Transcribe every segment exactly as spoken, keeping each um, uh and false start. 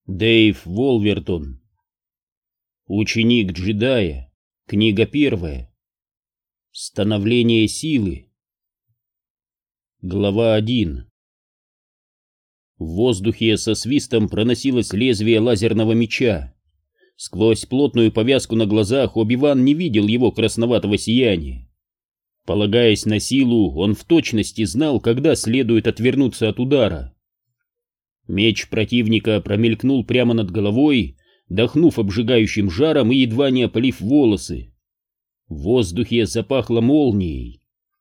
Дэйв Волвертон. Ученик джедая. Книга первая. Становление силы. Глава один. В воздухе со свистом проносилось лезвие лазерного меча. Сквозь плотную повязку на глазах Оби-Ван не видел его красноватого сияния. Полагаясь на силу, он в точности знал, когда следует отвернуться от удара. Меч противника промелькнул прямо над головой, дохнув обжигающим жаром и едва не опалив волосы. В воздухе запахло молнией.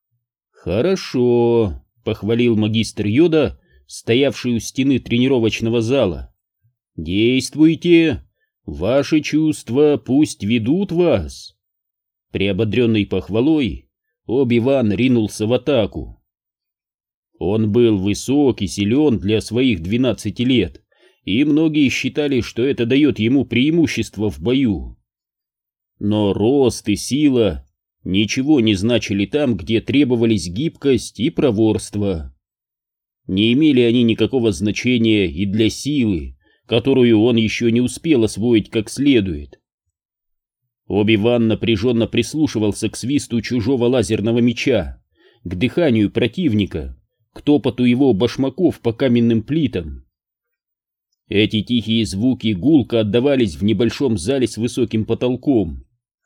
«Хорошо», — похвалил магистр Йода, стоявший у стены тренировочного зала. «Действуйте! Ваши чувства пусть ведут вас!» Приободренный похвалой, Оби-Ван ринулся в атаку. Он был высок и силен для своих двенадцати лет, и многие считали, что это дает ему преимущество в бою. Но рост и сила ничего не значили там, где требовались гибкость и проворство. Не имели они никакого значения и для силы, которую он еще не успел освоить как следует. Оби-Ван напряженно прислушивался к свисту чужого лазерного меча, к дыханию противника, к топоту его башмаков по каменным плитам. Эти тихие звуки гулко отдавались в небольшом зале с высоким потолком.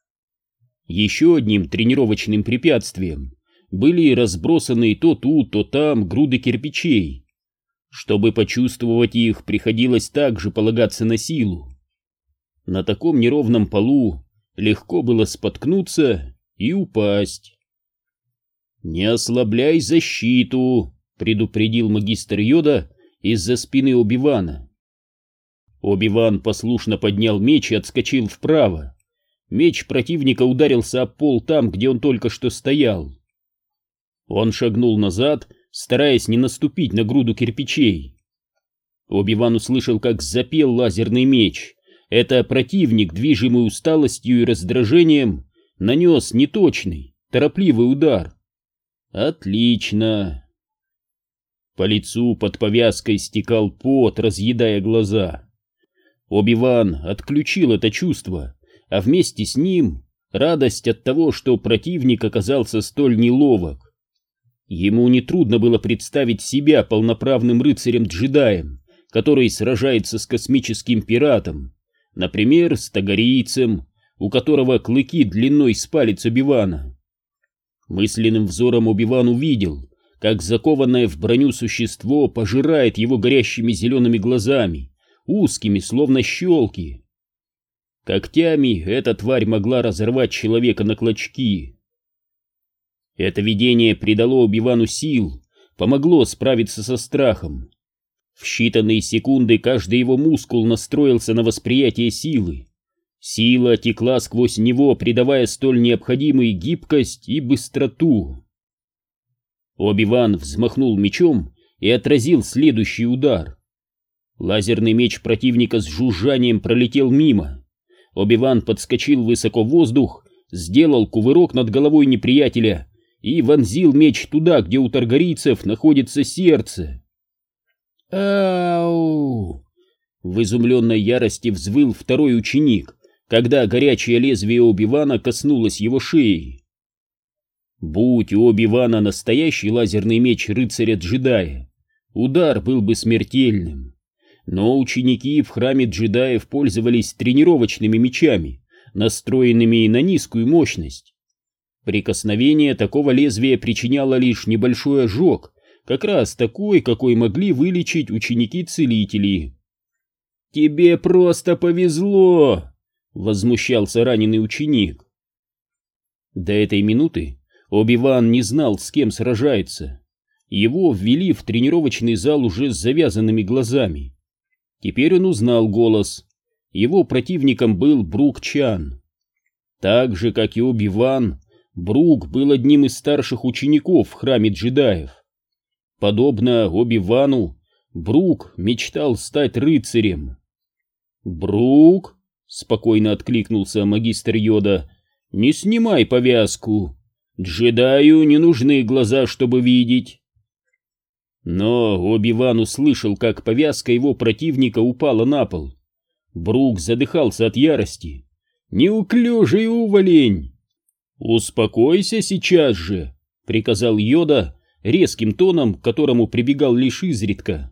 Еще одним тренировочным препятствием были разбросаны то тут, то там груды кирпичей. Чтобы почувствовать их, приходилось также полагаться на силу. На таком неровном полу легко было споткнуться и упасть. «Не ослабляй защиту», — предупредил магистр Йода из-за спины Оби-Вана. Оби-Ван послушно поднял меч и отскочил вправо. Меч противника ударился об пол там, где он только что стоял. Он шагнул назад, стараясь не наступить на груду кирпичей. Оби-Ван услышал, как запел лазерный меч. Это противник, движимый усталостью и раздражением, нанес неточный, торопливый удар. Отлично. По лицу под повязкой стекал пот, разъедая глаза. Оби-Ван отключил это чувство, а вместе с ним радость от того, что противник оказался столь неловок. Ему нетрудно было представить себя полноправным рыцарем-джедаем, который сражается с космическим пиратом, например, с тагорийцем, у которого клыки длиной с палец Оби-Вана. Мысленным взором Оби-Ван увидел, как закованное в броню существо пожирает его горящими зелеными глазами, узкими, словно щелки. Когтями эта тварь могла разорвать человека на клочки. Это видение придало Оби-Вану сил, помогло справиться со страхом. В считанные секунды каждый его мускул настроился на восприятие силы. Сила текла сквозь него, придавая столь необходимую гибкость и быстроту. Оби-Ван взмахнул мечом и отразил следующий удар. Лазерный меч противника с жужжанием пролетел мимо. Оби-Ван подскочил высоко в воздух, сделал кувырок над головой неприятеля и вонзил меч туда, где у таргарийцев находится сердце. «Ау!» В изумленной ярости взвыл второй ученик, когда горячее лезвие Оби-Вана коснулось его шеи. Будь у Оби-Вана настоящий лазерный меч рыцаря-джедая, удар был бы смертельным. Но ученики в храме джедаев пользовались тренировочными мечами, настроенными на низкую мощность. Прикосновение такого лезвия причиняло лишь небольшой ожог, как раз такой, какой могли вылечить ученики-целители. «Тебе просто повезло!» — возмущался раненый ученик. До этой минуты Оби-Ван не знал, с кем сражается. Его ввели в тренировочный зал уже с завязанными глазами. Теперь он узнал голос. Его противником был Брук Чан. Так же, как и Оби-Ван, Брук был одним из старших учеников в храме джедаев. Подобно Оби-Вану, Брук мечтал стать рыцарем. «Брук!» — спокойно откликнулся магистр Йода. «Не снимай повязку. Джедаю не нужны глаза, чтобы видеть». Но Оби-Ван услышал, как повязка его противника упала на пол. Брук задыхался от ярости. «Неуклюжий уволень!» «Успокойся сейчас же!» — приказал Йода резким тоном, к которому прибегал лишь изредка.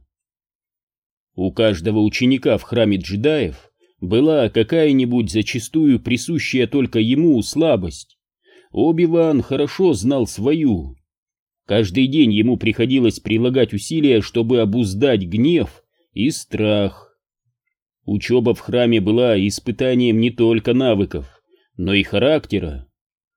У каждого ученика в храме джедаев была какая-нибудь зачастую присущая только ему слабость. Оби-Ван хорошо знал свою. Каждый день ему приходилось прилагать усилия, чтобы обуздать гнев и страх. Учеба в храме была испытанием не только навыков, но и характера.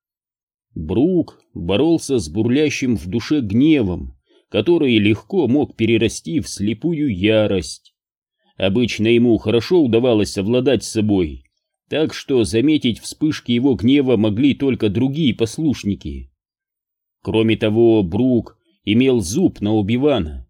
Брук боролся с бурлящим в душе гневом, который легко мог перерасти в слепую ярость. Обычно ему хорошо удавалось совладать с собой, так что заметить вспышки его гнева могли только другие послушники. Кроме того, Брук имел зуб на Оби-Вана.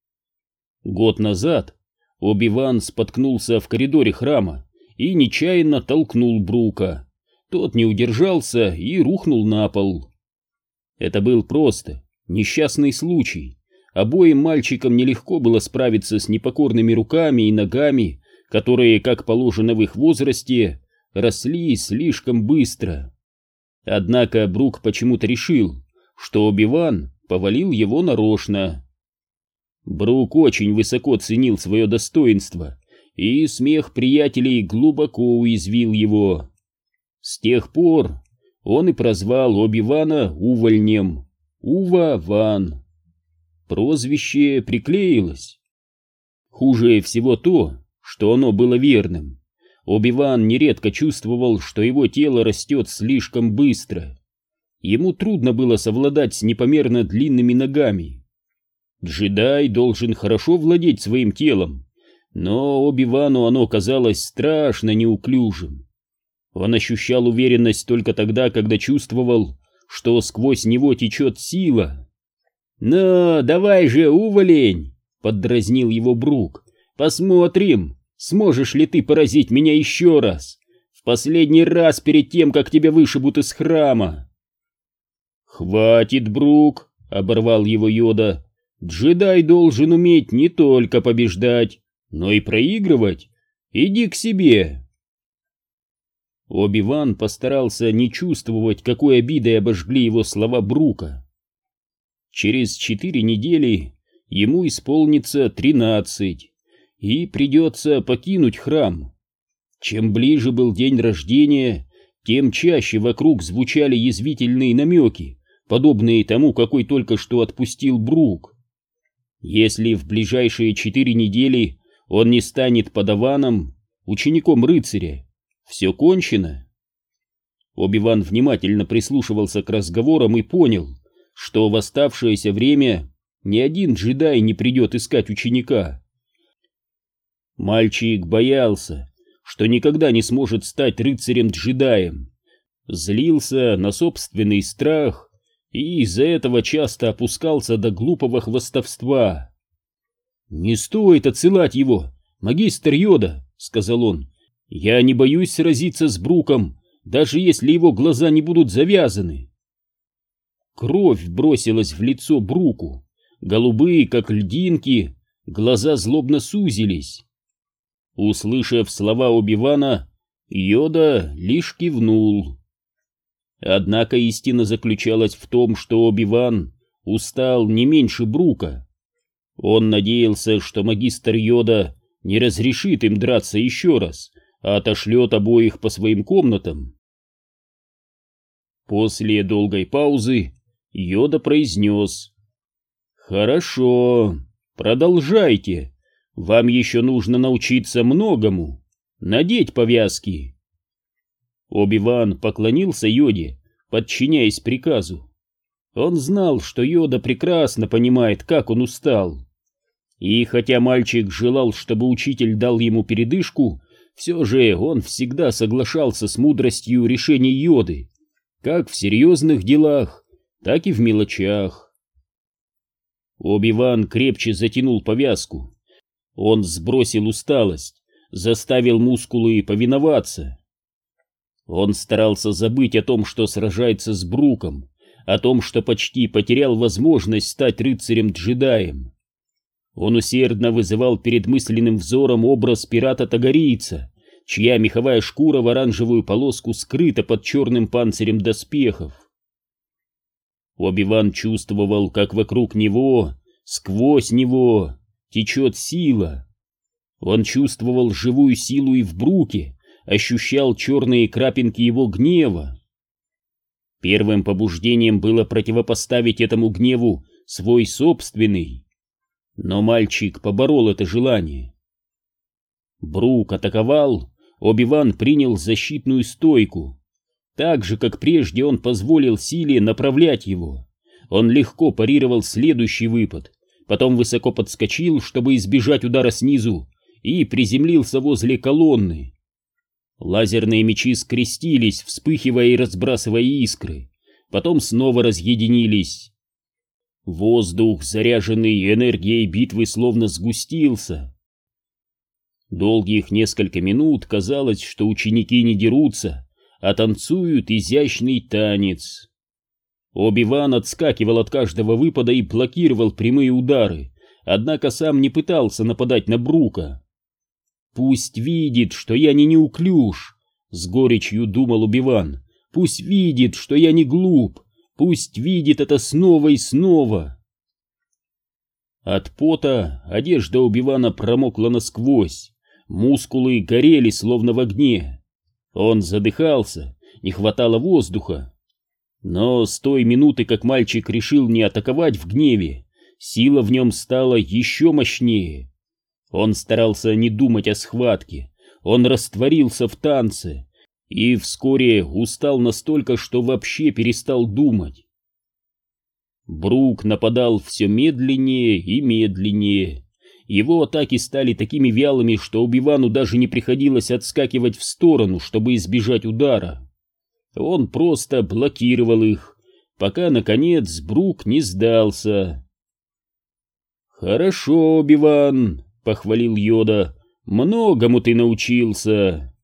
Год назад Оби-Ван споткнулся в коридоре храма и нечаянно толкнул Брука. Тот не удержался и рухнул на пол. Это был просто несчастный случай. Обоим мальчикам нелегко было справиться с непокорными руками и ногами, которые, как положено в их возрасте, росли слишком быстро. Однако Брук почему-то решил, что Оби-Ван повалил его нарочно. Брук очень высоко ценил свое достоинство, и смех приятелей глубоко уязвил его. С тех пор он и прозвал Оби-Вана увольнем. Ува-Ван. Прозвище приклеилось. Хуже всего то, что оно было верным. Оби-Ван нередко чувствовал, что его тело растет слишком быстро. Ему трудно было совладать с непомерно длинными ногами. Джедай должен хорошо владеть своим телом, но Оби-Вану оно казалось страшно неуклюжим. Он ощущал уверенность только тогда, когда чувствовал, что сквозь него течет сила. «Ну, давай же, уволень!» — поддразнил его Брук. «Посмотрим, сможешь ли ты поразить меня еще раз, в последний раз перед тем, как тебя вышибут из храма». «Хватит, Брук!» — оборвал его Йода. «Джедай должен уметь не только побеждать, но и проигрывать. Иди к себе». Оби-Ван постарался не чувствовать, какой обидой обожгли его слова Брука. Через четыре недели ему исполнится тринадцать, и придется покинуть храм. Чем ближе был день рождения, тем чаще вокруг звучали язвительные намеки, подобные тому, какой только что отпустил Брук. Если в ближайшие четыре недели он не станет подаваном, учеником рыцаря, все кончено. Оби-Ван внимательно прислушивался к разговорам и понял, что в оставшееся время ни один джедай не придет искать ученика. Мальчик боялся, что никогда не сможет стать рыцарем-джедаем, злился на собственный страх и из-за этого часто опускался до глупого хвастовства. «Не стоит отсылать его, магистр Йода», — сказал он. «Я не боюсь сразиться с Бруком, даже если его глаза не будут завязаны». Кровь бросилась в лицо Бруку, голубые, как льдинки, глаза злобно сузились. Услышав слова Оби-Вана, Йода лишь кивнул. Однако истина заключалась в том, что Оби-Ван устал не меньше Брука. Он надеялся, что магистр Йода не разрешит им драться еще раз, а отошлет обоих по своим комнатам. После долгой паузы Йода произнес: «Хорошо, продолжайте. Вам еще нужно научиться многому. Надеть повязки». Оби-Ван поклонился Йоде, подчиняясь приказу. Он знал, что Йода прекрасно понимает, как он устал. И хотя мальчик желал, чтобы учитель дал ему передышку, все же он всегда соглашался с мудростью решений Йоды, как в серьезных делах, так и в мелочах. Оби-Ван крепче затянул повязку. Он сбросил усталость, заставил мускулы повиноваться. Он старался забыть о том, что сражается с Бруком, о том, что почти потерял возможность стать рыцарем-джедаем. Он усердно вызывал перед мысленным взором образ пирата-тагорийца, чья меховая шкура в оранжевую полоску скрыта под черным панцирем доспехов. Оби-Ван чувствовал, как вокруг него, сквозь него, течет сила. Он чувствовал живую силу и в Бруке, ощущал черные крапинки его гнева. Первым побуждением было противопоставить этому гневу свой собственный, но мальчик поборол это желание. Брук атаковал, Оби-Ван принял защитную стойку. Так же, как прежде, он позволил силе направлять его. Он легко парировал следующий выпад, потом высоко подскочил, чтобы избежать удара снизу, и приземлился возле колонны. Лазерные мечи скрестились, вспыхивая и разбрасывая искры, потом снова разъединились. Воздух, заряженный энергией битвы, словно сгустился. Долгих несколько минут казалось, что ученики не дерутся, а танцуют изящный танец. Оби-Ван отскакивал от каждого выпада и блокировал прямые удары, однако сам не пытался нападать на Брука. «Пусть видит, что я не неуклюж», — с горечью думал Оби-Ван. «Пусть видит, что я не глуп, пусть видит это снова и снова». От пота одежда Оби-Вана промокла насквозь, мускулы горели словно в огне. Он задыхался, не хватало воздуха. Но с той минуты, как мальчик решил не атаковать в гневе, сила в нем стала еще мощнее. Он старался не думать о схватке, он растворился в танце и вскоре устал настолько, что вообще перестал думать. Брук нападал все медленнее и медленнее. Его атаки стали такими вялыми, что Оби-Вану даже не приходилось отскакивать в сторону, чтобы избежать удара. Он просто блокировал их, пока, наконец, Брук не сдался. «Хорошо, Оби-Ван», — похвалил Йода, — «многому ты научился».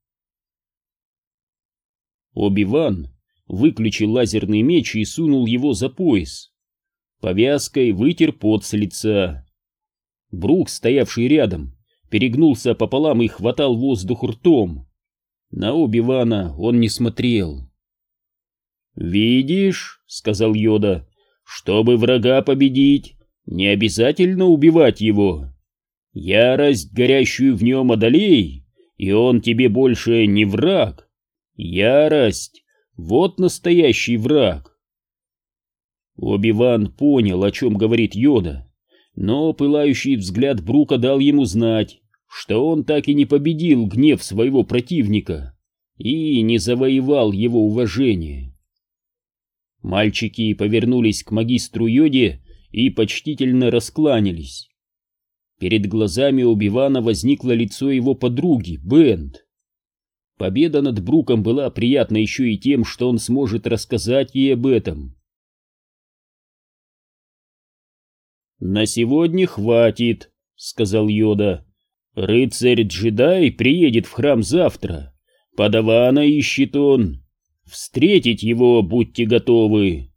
Оби-Ван выключил лазерный меч и сунул его за пояс. Повязкой вытер пот с лица. Брук, стоявший рядом, перегнулся пополам и хватал воздух ртом. На Оби-Вана он не смотрел. «Видишь, — сказал Йода, — чтобы врага победить, не обязательно убивать его. Ярость, горящую в нем, одолей, и он тебе больше не враг. Ярость — вот настоящий враг». Оби-Ван понял, о чем говорит Йода, но пылающий взгляд Брука дал ему знать, что он так и не победил гнев своего противника и не завоевал его уважение. Мальчики повернулись к магистру Йоде и почтительно раскланялись. Перед глазами Оби-Вана возникло лицо его подруги, Бент. Победа над Бруком была приятна еще и тем, что он сможет рассказать ей об этом. «На сегодня хватит», — сказал Йода. «Рыцарь-джедай приедет в храм завтра. Падавана ищет он. Встретить его будьте готовы».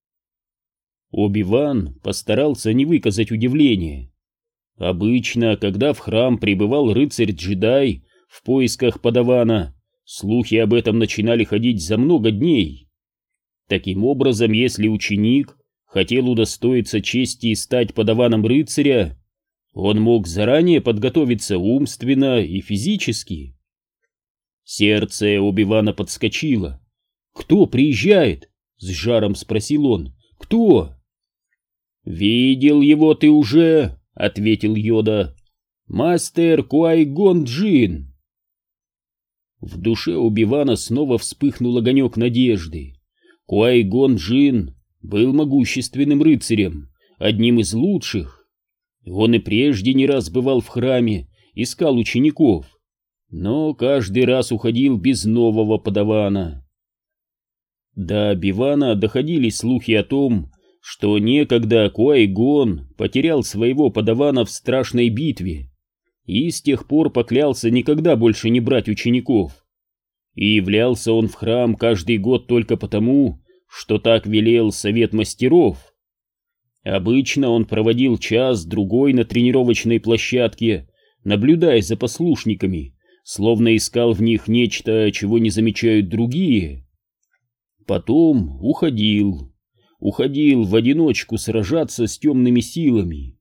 Оби-Ван постарался не выказать удивления. Обычно, когда в храм прибывал рыцарь-джедай в поисках Падавана, слухи об этом начинали ходить за много дней. Таким образом, если ученик хотел удостоиться чести и стать Падаваном рыцаря, он мог заранее подготовиться умственно и физически. Сердце Оби-Вана подскочило. «Кто приезжает?» — с жаром спросил он. «Кто?» «Видел его ты уже», — ответил Йода. «Мастер Куай-Гон Джин». В душе Оби-Вана снова вспыхнул огонек надежды. Куай-Гон Джин был могущественным рыцарем, одним из лучших. Он и прежде не раз бывал в храме, искал учеников, но каждый раз уходил без нового Падавана. До Оби-Вана доходили слухи о том, что некогда Куай-Гон потерял своего Падавана в страшной битве и с тех пор поклялся никогда больше не брать учеников. И являлся он в храм каждый год только потому, что так велел совет мастеров. Обычно он проводил час-другой на тренировочной площадке, наблюдая за послушниками, словно искал в них нечто, чего не замечают другие. Потом уходил, уходил в одиночку сражаться с темными силами.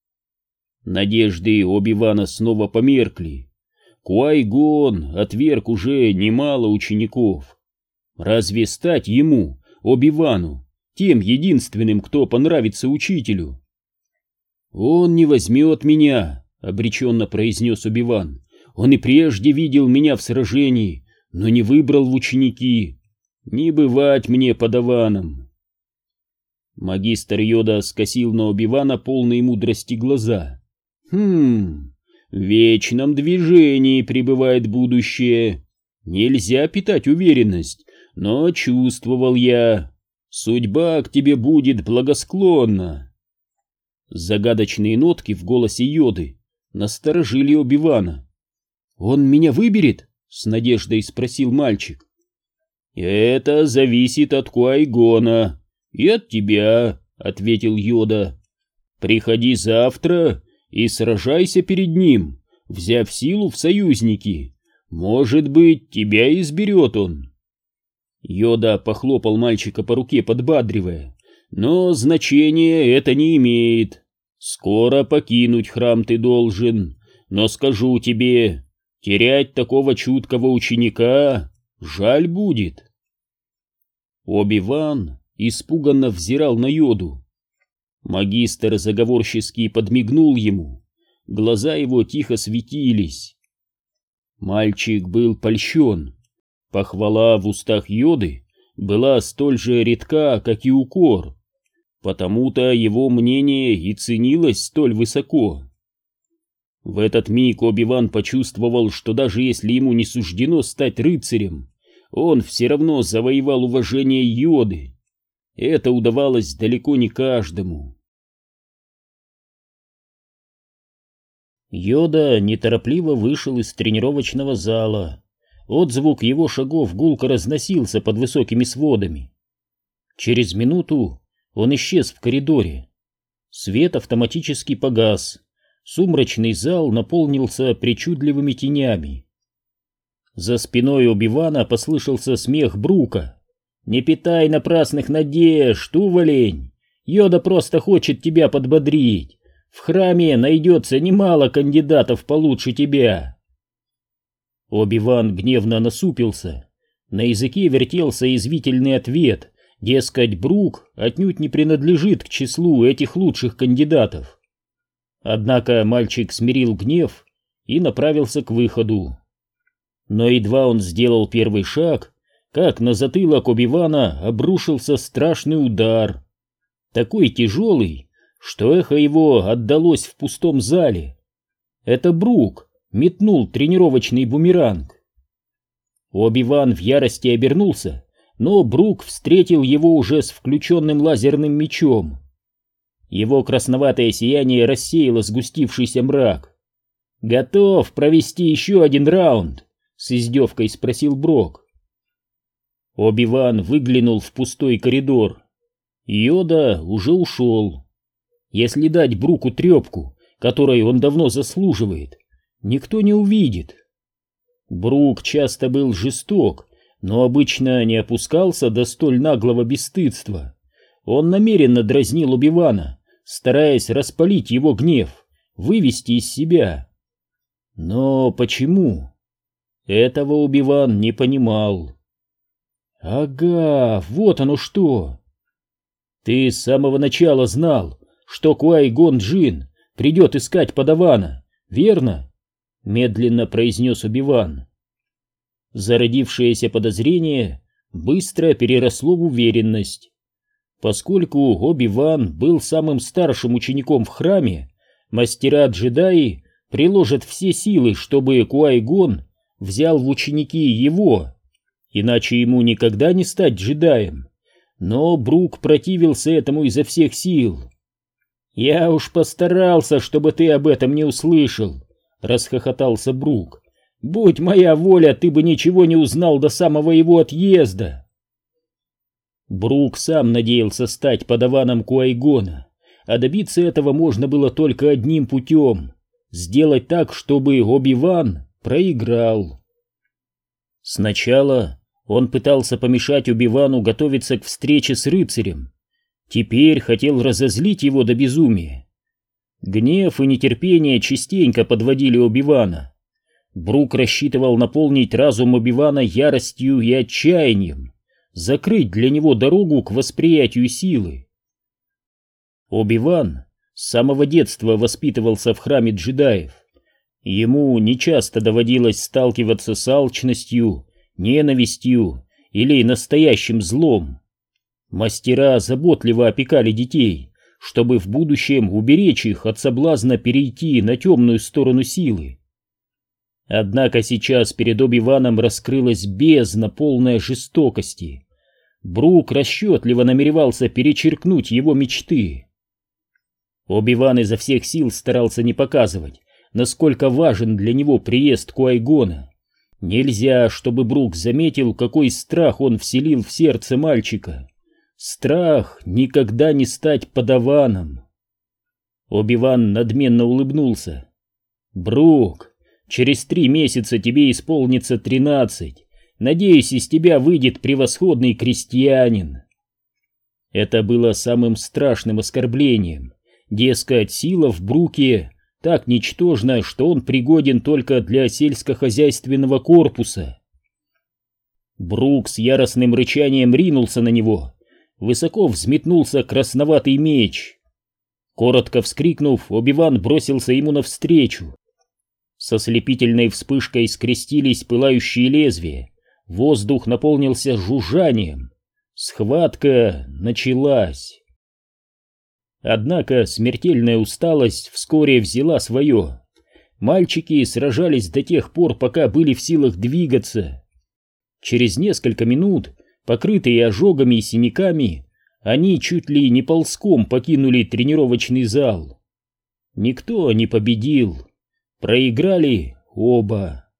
Надежды Оби-Вана снова померкли. Куай-Гон отверг уже немало учеников. Разве стать ему, Оби-Вану, тем единственным, кто понравится учителю? «Он не возьмет меня», — обреченно произнес Оби-Ван. «Он и прежде видел меня в сражении, но не выбрал в ученики. Не бывать мне подаваном». Магистр Йода скосил на Оби-Вана полные мудрости глаза. «Хм, в вечном движении пребывает будущее. Нельзя питать уверенность, но чувствовал я. Судьба к тебе будет благосклонна». Загадочные нотки в голосе Йоды насторожили Оби-Вана. «Он меня выберет?» — с надеждой спросил мальчик. «Это зависит от Куай-Гона и от тебя», — ответил Йода. «Приходи завтра и сражайся перед ним, взяв силу в союзники. Может быть, тебя изберет он». Йода похлопал мальчика по руке, подбадривая. «Но значения это не имеет. Скоро покинуть храм ты должен, но скажу тебе, терять такого чуткого ученика жаль будет». Оби-Ван испуганно взирал на Йоду. Магистр заговорчески подмигнул ему, глаза его тихо светились. Мальчик был польщен. Похвала в устах Йоды была столь же редка, как и укор, потому-то его мнение и ценилось столь высоко. В этот миг Оби-Ван почувствовал, что даже если ему не суждено стать рыцарем, он все равно завоевал уважение Йоды. Это удавалось далеко не каждому. Йода неторопливо вышел из тренировочного зала. Отзвук его шагов гулко разносился под высокими сводами. Через минуту он исчез в коридоре. Свет автоматически погас. Сумрачный зал наполнился причудливыми тенями. За спиной Оби-Вана послышался смех Брука. «Не питай напрасных надежд, уволень! Йода просто хочет тебя подбодрить. В храме найдется немало кандидатов получше тебя». Оби-Ван гневно насупился. На языке вертелся язвительный ответ, дескать, Брук отнюдь не принадлежит к числу этих лучших кандидатов. Однако мальчик смирил гнев и направился к выходу. Но едва он сделал первый шаг, как на затылок Оби-Вана обрушился страшный удар. Такой тяжелый, что эхо его отдалось в пустом зале. Это Брук метнул тренировочный бумеранг. Оби-Ван в ярости обернулся, но Брук встретил его уже с включенным лазерным мечом. Его красноватое сияние рассеяло сгустившийся мрак. «Готов провести еще один раунд?» — с издевкой спросил Брок. Оби-Ван выглянул в пустой коридор. Йода уже ушел. Если дать Бруку трепку, которой он давно заслуживает, никто не увидит. Брук часто был жесток, но обычно не опускался до столь наглого бесстыдства. Он намеренно дразнил Оби-Вана, стараясь распалить его гнев, вывести из себя. Но почему? Этого Оби-Ван не понимал. «Ага, вот оно что! Ты с самого начала знал, что Куай-Гон Джин придет искать подавана, верно?» — медленно произнес Оби-Ван. Зародившееся подозрение быстро переросло в уверенность. Поскольку Оби-Ван был самым старшим учеником в храме, мастера-джедаи приложат все силы, чтобы Куай-Гон взял в ученики его, иначе ему никогда не стать джедаем. Но Брук противился этому изо всех сил. «Я уж постарался, чтобы ты об этом не услышал», — расхохотался Брук. «Будь моя воля, ты бы ничего не узнал до самого его отъезда». Брук сам надеялся стать подаваном Куай-Гона. а добиться этого можно было только одним путем — сделать так, чтобы Оби-Ван проиграл. Сначала он пытался помешать Оби-Вану готовиться к встрече с рыцарем, теперь хотел разозлить его до безумия. Гнев и нетерпение частенько подводили Оби-Вана. Брук рассчитывал наполнить разум Оби-Вана яростью и отчаянием, закрыть для него дорогу к восприятию силы. Оби-Ван с самого детства воспитывался в храме джедаев. Ему нечасто доводилось сталкиваться с алчностью, ненавистью или настоящим злом. Мастера заботливо опекали детей, чтобы в будущем уберечь их от соблазна перейти на темную сторону силы. Однако сейчас перед Оби-Ваном раскрылась бездна, полная жестокости. Брук расчетливо намеревался перечеркнуть его мечты. Оби-Ван изо всех сил старался не показывать, насколько важен для него приезд Ку-Ай-Гона. Нельзя, чтобы Брук заметил, какой страх он вселил в сердце мальчика. Страх никогда не стать подаваном. Оби-Ван надменно улыбнулся. «Брук, через три месяца тебе исполнится тринадцать. Надеюсь, из тебя выйдет превосходный крестьянин». Это было самым страшным оскорблением. Дескать, сила в Бруке так ничтожна, что он пригоден только для сельскохозяйственного корпуса. Брук с яростным рычанием ринулся на него. Высоко взметнулся красноватый меч. Коротко вскрикнув, Оби-Ван бросился ему навстречу. Со слепительной вспышкой скрестились пылающие лезвия. Воздух наполнился жужжанием. Схватка началась. Однако смертельная усталость вскоре взяла свое. Мальчики сражались до тех пор, пока были в силах двигаться. Через несколько минут, покрытые ожогами и синяками, они чуть ли не ползком покинули тренировочный зал. Никто не победил. Проиграли оба.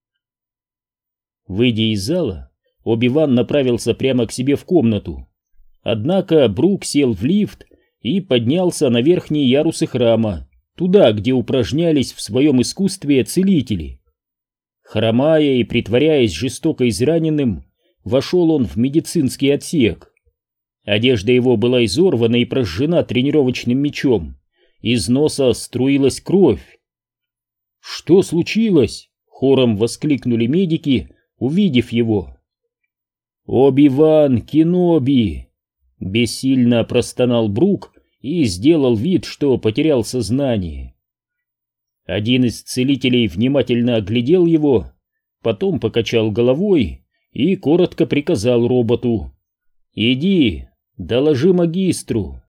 Выйдя из зала, Оби-Ван направился прямо к себе в комнату. Однако Брук сел в лифт и поднялся на верхние ярусы храма, туда, где упражнялись в своем искусстве целители. Хромая и притворяясь жестоко израненным, вошел он в медицинский отсек. Одежда его была изорвана и прожжена тренировочным мечом, из носа струилась кровь. «Что случилось?» — хором воскликнули медики, увидев его. «Оби-Ван Кеноби!» — бессильно простонал Брук и сделал вид, что потерял сознание. Один из целителей внимательно оглядел его, потом покачал головой и коротко приказал роботу: «Иди, доложи магистру».